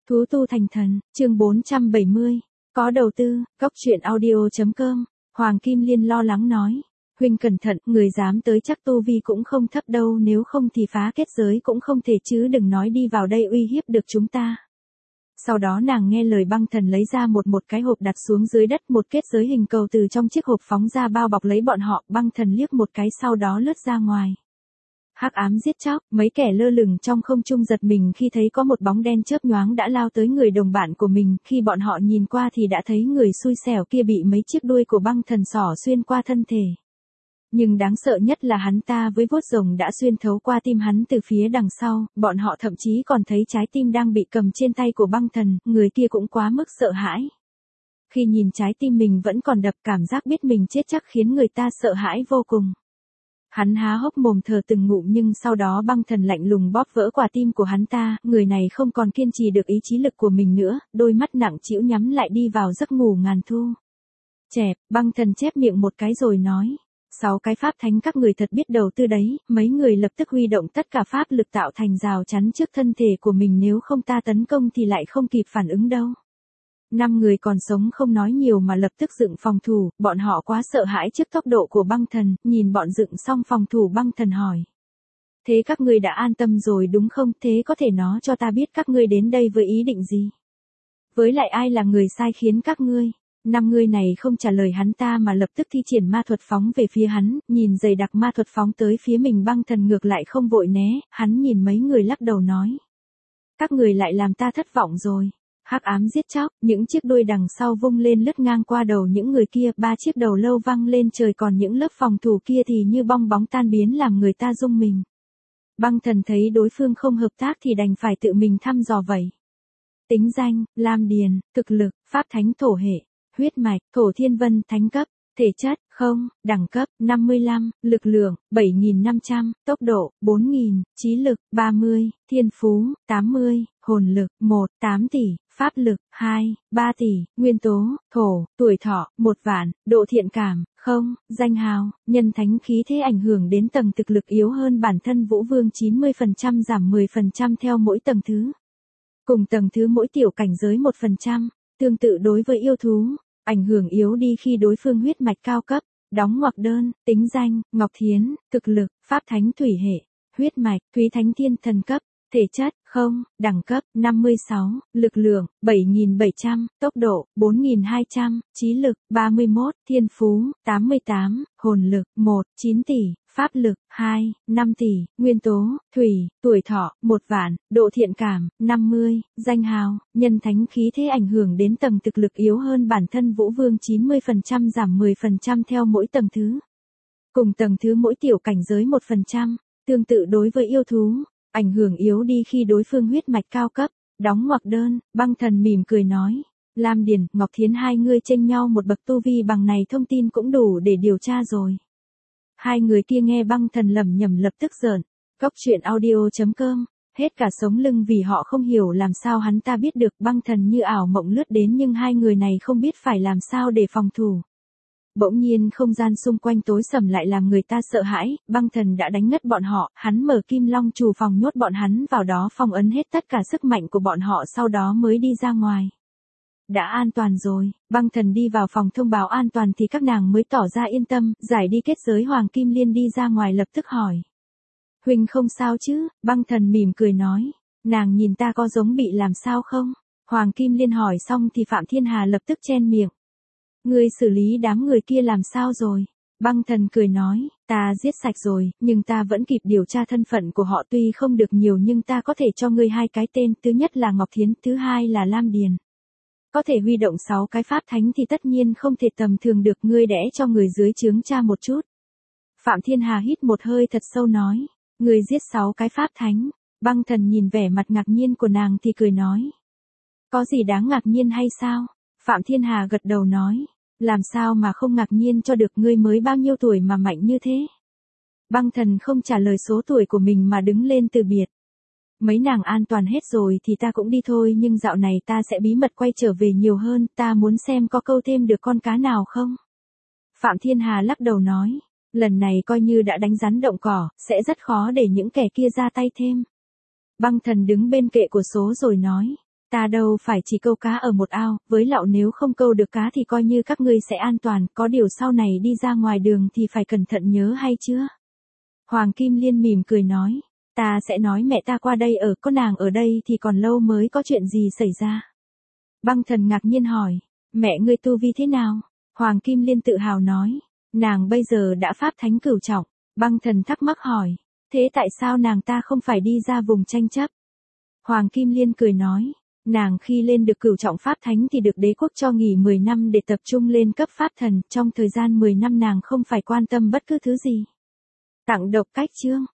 Thú tu thành thần, chương 470. Có đầu tư, góc truyện audio.com. Hoàng Kim Liên lo lắng nói. Huynh cẩn thận, người dám tới chắc tu vi cũng không thấp đâu, nếu không thì phá kết giới cũng không thể, chứ đừng nói đi vào đây uy hiếp được chúng ta. Sau đó nàng nghe lời Băng Thần lấy ra một cái hộp đặt xuống dưới đất, một kết giới hình cầu từ trong chiếc hộp phóng ra bao bọc lấy bọn họ. Băng Thần liếc một cái sau đó lướt ra ngoài. Hắc ám giết chóc, mấy kẻ lơ lửng trong không trung giật mình khi thấy có một bóng đen chớp nhoáng đã lao tới người đồng bạn của mình. Khi bọn họ nhìn qua thì đã thấy người xui xẻo kia bị mấy chiếc đuôi của Băng Thần xỏ xuyên qua thân thể. Nhưng đáng sợ nhất là hắn ta với vuốt rồng đã xuyên thấu qua tim hắn từ phía đằng sau. Bọn họ thậm chí còn thấy trái tim đang bị cầm trên tay của Băng Thần. Người kia cũng quá mức sợ hãi. Khi nhìn trái tim mình vẫn còn đập, cảm giác biết mình chết chắc khiến người ta sợ hãi vô cùng. Hắn há hốc mồm thở từng ngụm, nhưng sau đó Băng Thần lạnh lùng bóp vỡ quả tim của hắn ta. Người này không còn kiên trì được ý chí lực của mình nữa, đôi mắt nặng trĩu nhắm lại đi vào giấc ngủ ngàn thu. Chẹp, Băng Thần chép miệng một cái rồi nói. 6 cái pháp thánh các người thật biết đầu tư đấy. Mấy người lập tức huy động tất cả pháp lực tạo thành rào chắn trước thân thể của mình, nếu không ta tấn công thì lại không kịp phản ứng đâu. 5 người còn sống không nói nhiều mà lập tức dựng phòng thủ, bọn họ quá sợ hãi trước tốc độ của Băng Thần. Nhìn bọn dựng xong phòng thủ, Băng Thần hỏi. Thế các ngươi đã an tâm rồi đúng không? Thế có thể nói cho ta biết các ngươi đến đây với ý định gì? Với lại ai là người sai khiến các ngươi? 5 người này không trả lời hắn ta mà lập tức thi triển ma thuật phóng về phía hắn. Nhìn dày đặc ma thuật phóng tới phía mình, Băng Thần ngược lại không vội né. Hắn nhìn mấy người lắc đầu nói. Các người lại làm ta thất vọng rồi. Hắc ám giết chóc, những chiếc đuôi đằng sau vung lên lướt ngang qua đầu những người kia, 3 chiếc đầu lâu văng lên trời, còn những lớp phòng thủ kia thì như bong bóng tan biến làm người ta rung mình. Băng Thần thấy đối phương không hợp tác thì đành phải tự mình thăm dò vậy. Tính danh, Lam Điền, thực lực, pháp thánh thổ hệ, huyết mạch, thổ thiên vân thánh cấp, thể chất, không, đẳng cấp, 55, lực lượng, 7.500, tốc độ, 4.000, trí lực, 30, thiên phú, 80, hồn lực, 1, 8 tỷ, pháp lực, 2, 3 tỷ, nguyên tố, thổ, tuổi thọ, 1 vạn, độ thiện cảm, không, danh hào, nhân thánh khí thế ảnh hưởng đến tầng thực lực yếu hơn bản thân Vũ Vương 90% giảm 10% theo mỗi tầng thứ. Cùng tầng thứ mỗi tiểu cảnh giới 1%, tương tự đối với yêu thú. Ảnh hưởng yếu đi khi đối phương huyết mạch cao cấp. Đóng ngoặc đơn, tính danh, Ngọc Thiến, thực lực, pháp thánh thủy hệ, huyết mạch, Thúy Thánh Thiên Thần cấp, thể chất, không, đẳng cấp, 56, lực lượng, 7.700, tốc độ, 4.200, trí lực, 31, thiên phú, 88, hồn lực, 1, 9 tỷ, pháp lực, 2, 5 tỷ, nguyên tố, thủy, tuổi thọ, 1 vạn, độ thiện cảm, 50, danh hào, nhân thánh khí thế ảnh hưởng đến tầng thực lực yếu hơn bản thân Vũ Vương 90% giảm 10% theo mỗi tầng thứ. Cùng tầng thứ mỗi tiểu cảnh giới 1%, tương tự đối với yêu thú. Ảnh hưởng yếu đi khi đối phương huyết mạch cao cấp. Đóng ngoặc đơn, Băng Thần mỉm cười nói. Lam Điền, Ngọc Thiến, hai người chênh nhau một bậc tu vi bằng này thông tin cũng đủ để điều tra rồi. Hai người kia nghe Băng Thần lẩm nhẩm lập tức giỡn. Góc truyện audio.com. Hết cả sống lưng vì họ không hiểu làm sao hắn ta biết được. Băng Thần như ảo mộng lướt đến nhưng hai người này không biết phải làm sao để phòng thủ. Bỗng nhiên không gian xung quanh tối sầm lại làm người ta sợ hãi. Băng Thần đã đánh ngất bọn họ, hắn mở Kim Long Trù phòng nhốt bọn hắn vào đó, phong ấn hết tất cả sức mạnh của bọn họ, sau đó mới đi ra ngoài. Đã an toàn rồi, Băng Thần đi vào phòng thông báo an toàn thì các nàng mới tỏ ra yên tâm, giải đi kết giới. Hoàng Kim Liên đi ra ngoài lập tức hỏi. Huynh không sao chứ? Băng Thần mỉm cười nói. Nàng nhìn ta có giống bị làm sao không? Hoàng Kim Liên hỏi xong thì Phạm Thiên Hà lập tức chen miệng. Ngươi xử lý đám người kia làm sao rồi? Băng Thần cười nói, ta giết sạch rồi, nhưng ta vẫn kịp điều tra thân phận của họ, tuy không được nhiều nhưng ta có thể cho ngươi 2 cái tên, thứ nhất là Ngọc Thiến, thứ hai là Lam Điền. Có thể huy động 6 cái pháp thánh thì tất nhiên không thể tầm thường được, ngươi đẽ cho người dưới trướng tra một chút. Phạm Thiên Hà hít một hơi thật sâu nói, ngươi giết 6 cái pháp thánh. Băng Thần nhìn vẻ mặt ngạc nhiên của nàng thì cười nói. Có gì đáng ngạc nhiên hay sao? Phạm Thiên Hà gật đầu nói. Làm sao mà không ngạc nhiên cho được, ngươi mới bao nhiêu tuổi mà mạnh như thế? Băng Thần không trả lời số tuổi của mình mà đứng lên từ biệt. Mấy nàng an toàn hết rồi thì ta cũng đi thôi, nhưng dạo này ta sẽ bí mật quay trở về nhiều hơn, ta muốn xem có câu thêm được con cá nào không? Phạm Thiên Hà lắc đầu nói, lần này coi như đã đánh rắn động cỏ, sẽ rất khó để những kẻ kia ra tay thêm. Băng Thần đứng bên kệ của số rồi nói, Ta đâu phải chỉ câu cá ở một ao, với lạo nếu không câu được cá thì coi như các ngươi sẽ an toàn, có điều sau này đi ra ngoài đường thì phải cẩn thận nhớ hay chưa? Hoàng Kim Liên mỉm cười nói, ta sẽ nói mẹ ta qua đây ở, có nàng ở đây thì còn lâu mới có chuyện gì xảy ra. Băng Thần ngạc nhiên hỏi, mẹ ngươi tu vi thế nào? Hoàng Kim Liên tự hào nói, nàng bây giờ đã pháp thánh cửu trọng. Băng Thần thắc mắc hỏi, thế tại sao nàng ta không phải đi ra vùng tranh chấp? Hoàng Kim Liên cười nói, nàng khi lên được cửu trọng pháp thánh thì được đế quốc cho nghỉ 10 năm để tập trung lên cấp pháp thần, trong thời gian 10 năm nàng không phải quan tâm bất cứ thứ gì. Tặng độc cách chương.